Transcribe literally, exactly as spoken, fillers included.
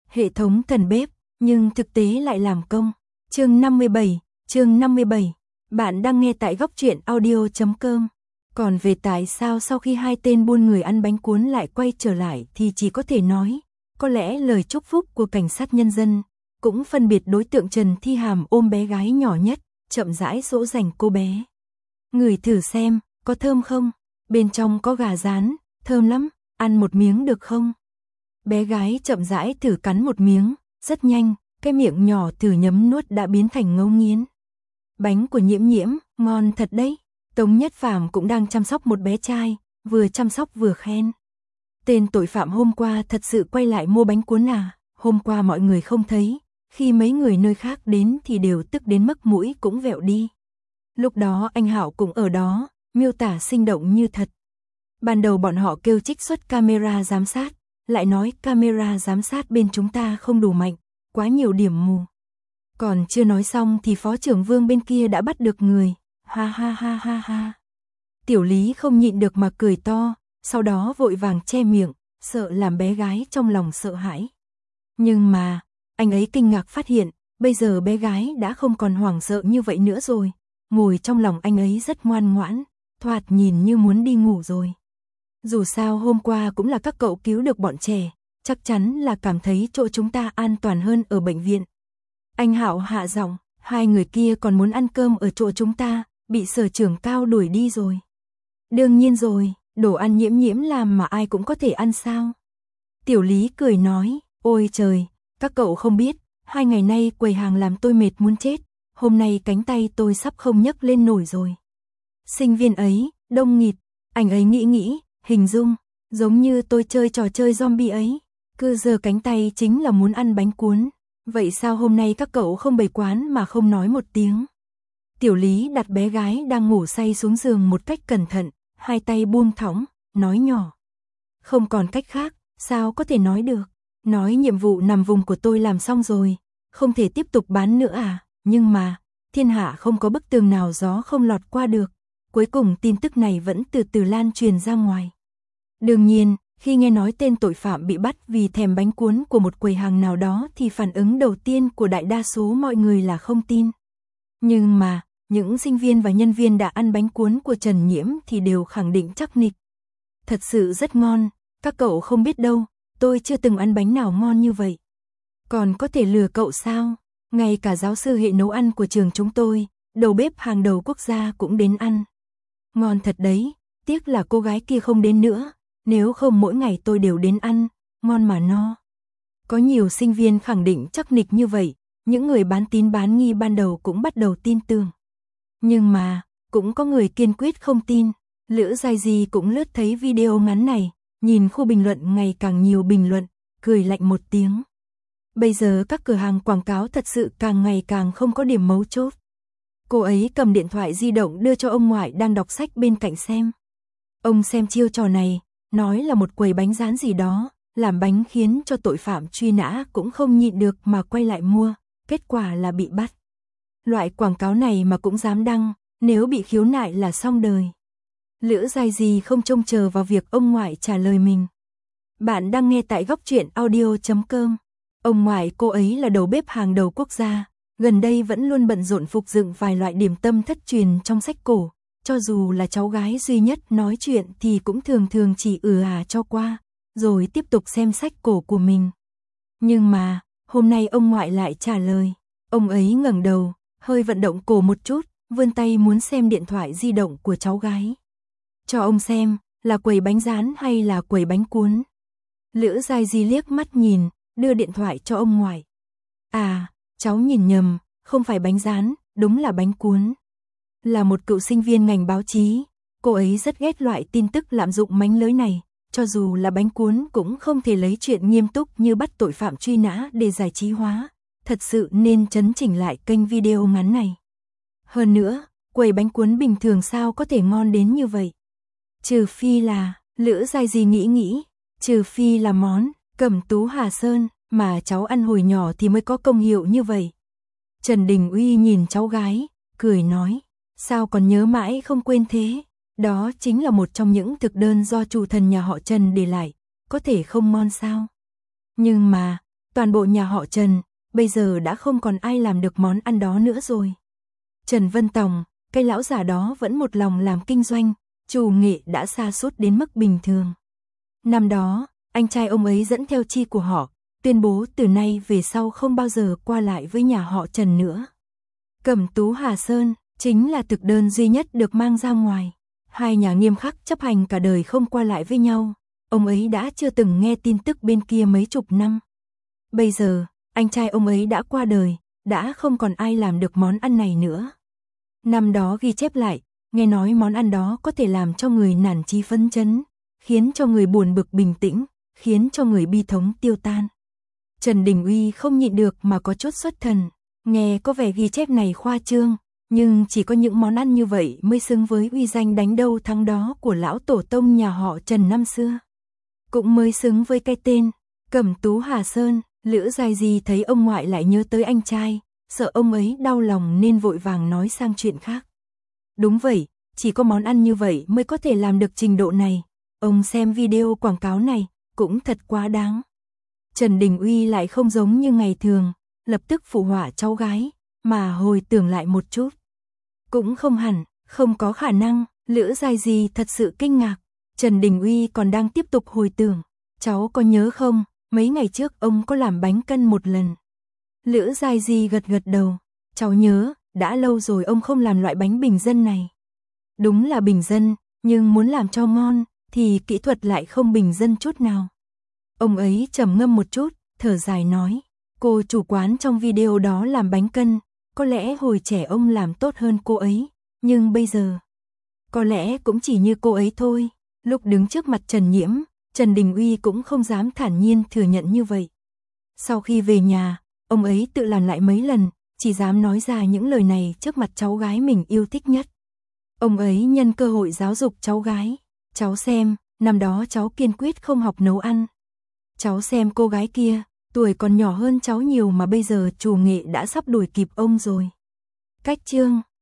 hệ thống thần bếp, nhưng thực tế lại làm công. Chương năm mươi bảy, chương năm mươi bảy. Bạn đang nghe tại góc truyện audio chấm com. Còn về tại sao sau khi hai tên buôn người ăn bánh cuốn lại quay trở lại thì chỉ có thể nói, có lẽ lời chúc phúc của cảnh sát nhân dân cũng phân biệt đối tượng Trần Thi Hàm ôm bé gái nhỏ nhất, chậm rãi dỗ dành cô bé. Ngửi thử xem, có thơm không? Bên trong có gà rán, thơm lắm, ăn một miếng được không? Bé gái chậm rãi thử cắn một miếng, rất nhanh, cái miệng nhỏ thử nhấm nuốt đã biến thành ngấu nghiến. Bánh của Nhiễm Nhiễm, ngon thật đấy. Tống Nhất Phàm cũng đang chăm sóc một bé trai, vừa chăm sóc vừa khen. Tên tội phạm hôm qua thật sự quay lại mua bánh cuốn à? Hôm qua mọi người không thấy, khi mấy người nơi khác đến thì đều tức đến mức mũi cũng vẹo đi. Lúc đó anh Hạo cũng ở đó, miêu tả sinh động như thật. Ban đầu bọn họ kêu trích xuất camera giám sát, lại nói camera giám sát bên chúng ta không đủ mạnh, quá nhiều điểm mù. Còn chưa nói xong thì phó trưởng Vương bên kia đã bắt được người, ha ha ha ha ha. Tiểu Lý không nhịn được mà cười to, sau đó vội vàng che miệng, sợ làm bé gái trong lòng sợ hãi. Nhưng mà, anh ấy kinh ngạc phát hiện, bây giờ bé gái đã không còn hoảng sợ như vậy nữa rồi, ngồi trong lòng anh ấy rất ngoan ngoãn, thoạt nhìn như muốn đi ngủ rồi. Dù sao hôm qua cũng là các cậu cứu được bọn trẻ, chắc chắn là cảm thấy chỗ chúng ta an toàn hơn ở bệnh viện. Anh Hạo hạ giọng, hai người kia còn muốn ăn cơm ở chỗ chúng ta, bị sở trưởng Cao đuổi đi rồi. Đương nhiên rồi, đồ ăn Nhiễm Nhiễm làm mà ai cũng có thể ăn sao? Tiểu Lý cười nói, ôi trời, các cậu không biết, hai ngày nay quầy hàng làm tôi mệt muốn chết, hôm nay cánh tay tôi sắp không nhấc lên nổi rồi. Sinh viên ấy, đông nghịt, anh ấy nghĩ nghĩ, hình dung, giống như tôi chơi trò chơi zombie ấy, cứ giơ cánh tay chính là muốn ăn bánh cuốn. Vậy sao hôm nay các cậu không bày quán mà không nói một tiếng? Tiểu Lý đặt bé gái đang ngủ say xuống giường một cách cẩn thận, hai tay buông thõng, nói nhỏ. Không còn cách khác, sao có thể nói được? Nói nhiệm vụ nằm vùng của tôi làm xong rồi, không thể tiếp tục bán nữa à? Nhưng mà, thiên hạ không có bức tường nào gió không lọt qua được. Cuối cùng tin tức này vẫn từ từ lan truyền ra ngoài. Đương nhiên, khi nghe nói tên tội phạm bị bắt vì thèm bánh cuốn của một quầy hàng nào đó thì phản ứng đầu tiên của đại đa số mọi người là không tin. Nhưng mà, những sinh viên và nhân viên đã ăn bánh cuốn của Trần Nhiễm thì đều khẳng định chắc nịch. Thật sự rất ngon, các cậu không biết đâu, tôi chưa từng ăn bánh nào ngon như vậy. Còn có thể lừa cậu sao? Ngay cả giáo sư hệ nấu ăn của trường chúng tôi, đầu bếp hàng đầu quốc gia cũng đến ăn. Ngon thật đấy, tiếc là cô gái kia không đến nữa. Nếu không mỗi ngày tôi đều đến ăn, ngon mà no. Có nhiều sinh viên khẳng định chắc nịch như vậy, những người bán tín bán nghi ban đầu cũng bắt đầu tin tưởng. Nhưng mà, cũng có người kiên quyết không tin. Lữ Giai Di cũng lướt thấy video ngắn này, nhìn khu bình luận ngày càng nhiều bình luận, cười lạnh một tiếng. Bây giờ các cửa hàng quảng cáo thật sự càng ngày càng không có điểm mấu chốt. Cô ấy cầm điện thoại di động đưa cho ông ngoại đang đọc sách bên cạnh xem. Ông xem chiêu trò này, nói là một quầy bánh rán gì đó, làm bánh khiến cho tội phạm truy nã cũng không nhịn được mà quay lại mua, kết quả là bị bắt. Loại quảng cáo này mà cũng dám đăng, nếu bị khiếu nại là xong đời. Lữ Giai Di không trông chờ vào việc ông ngoại trả lời mình. Bạn đang nghe tại góc truyện audio chấm com. Ông ngoại cô ấy là đầu bếp hàng đầu quốc gia, gần đây vẫn luôn bận rộn phục dựng vài loại điểm tâm thất truyền trong sách cổ. Cho dù là cháu gái duy nhất nói chuyện thì cũng thường thường chỉ ừ à cho qua, rồi tiếp tục xem sách cổ của mình. Nhưng mà, hôm nay ông ngoại lại trả lời. Ông ấy ngẩng đầu, hơi vận động cổ một chút, vươn tay muốn xem điện thoại di động của cháu gái. Cho ông xem, là quầy bánh rán hay là quầy bánh cuốn? Lữ Giai Di liếc mắt nhìn, đưa điện thoại cho ông ngoại. À, cháu nhìn nhầm, không phải bánh rán, đúng là bánh cuốn. Là một cựu sinh viên ngành báo chí, cô ấy rất ghét loại tin tức lạm dụng mánh lới này, cho dù là bánh cuốn cũng không thể lấy chuyện nghiêm túc như bắt tội phạm truy nã để giải trí hóa, thật sự nên chấn chỉnh lại kênh video ngắn này. Hơn nữa, quầy bánh cuốn bình thường sao có thể ngon đến như vậy? Trừ phi là, Lữ Giai Di nghĩ nghĩ, trừ phi là món Cẩm Tú Hà Sơn mà cháu ăn hồi nhỏ thì mới có công hiệu như vậy. Trần Đình Uy nhìn cháu gái, cười nói. Sao còn nhớ mãi không quên thế? Đó chính là một trong những thực đơn do chủ thần nhà họ Trần để lại, có thể không ngon sao? Nhưng mà, Toàn bộ nhà họ Trần, bây giờ đã không còn ai làm được món ăn đó nữa rồi. Trần Vân Tòng, cái lão già đó vẫn một lòng làm kinh doanh, chủ nghệ đã sa sút đến mức bình thường. Năm đó, anh trai ông ấy dẫn theo chi của họ, tuyên bố từ nay về sau không bao giờ qua lại với nhà họ Trần nữa. Cẩm Tú Hà Sơn chính là thực đơn duy nhất được mang ra ngoài. Hai nhà nghiêm khắc chấp hành cả đời không qua lại với nhau. Ông ấy đã chưa từng nghe tin tức bên kia mấy chục năm. Bây giờ, anh trai ông ấy đã qua đời, đã không còn ai làm được món ăn này nữa. Năm đó ghi chép lại, nghe nói món ăn đó có thể làm cho người nản chí phấn chấn, khiến cho người buồn bực bình tĩnh, khiến cho người bi thống tiêu tan. Trần Đình Uy không nhịn được mà có chút xuất thần, nghe có vẻ ghi chép này khoa trương, nhưng chỉ có những món ăn như vậy mới xứng với uy danh đánh đâu thắng đó của lão tổ tông nhà họ Trần năm xưa. Cũng mới xứng với cái tên Cẩm Tú Hà Sơn. Lữ Giai Di thấy ông ngoại lại nhớ tới anh trai, sợ ông ấy đau lòng nên vội vàng nói sang chuyện khác. Đúng vậy, chỉ có món ăn như vậy mới có thể làm được trình độ này. Ông xem video quảng cáo này, cũng thật quá đáng. Trần Đình Uy lại không giống như ngày thường, lập tức phụ họa cháu gái, mà hồi tưởng lại một chút. Cũng không hẳn, không có khả năng, Lữ Giai Di thật sự kinh ngạc. Trần Đình Uy còn đang tiếp tục hồi tưởng, cháu có nhớ không, mấy ngày trước ông có làm bánh căn một lần. Lữ Giai Di gật gật đầu, cháu nhớ, đã lâu rồi ông không làm loại bánh bình dân này. Đúng là bình dân, nhưng muốn làm cho ngon, thì kỹ thuật lại không bình dân chút nào. Ông ấy trầm ngâm một chút, thở dài nói, cô chủ quán trong video đó làm bánh căn, có lẽ hồi trẻ ông làm tốt hơn cô ấy, nhưng bây giờ, có lẽ cũng chỉ như cô ấy thôi. Lúc đứng trước mặt Trần Nhiễm, Trần Đình Uy cũng không dám thản nhiên thừa nhận như vậy. Sau khi về nhà, ông ấy tự làm lại mấy lần, chỉ dám nói ra những lời này trước mặt cháu gái mình yêu thích nhất. Ông ấy nhân cơ hội giáo dục cháu gái, cháu xem, năm đó cháu kiên quyết không học nấu ăn. Cháu xem cô gái kia, tuổi còn nhỏ hơn cháu nhiều mà bây giờ chủ nghệ đã sắp đuổi kịp ông rồi. Cách chương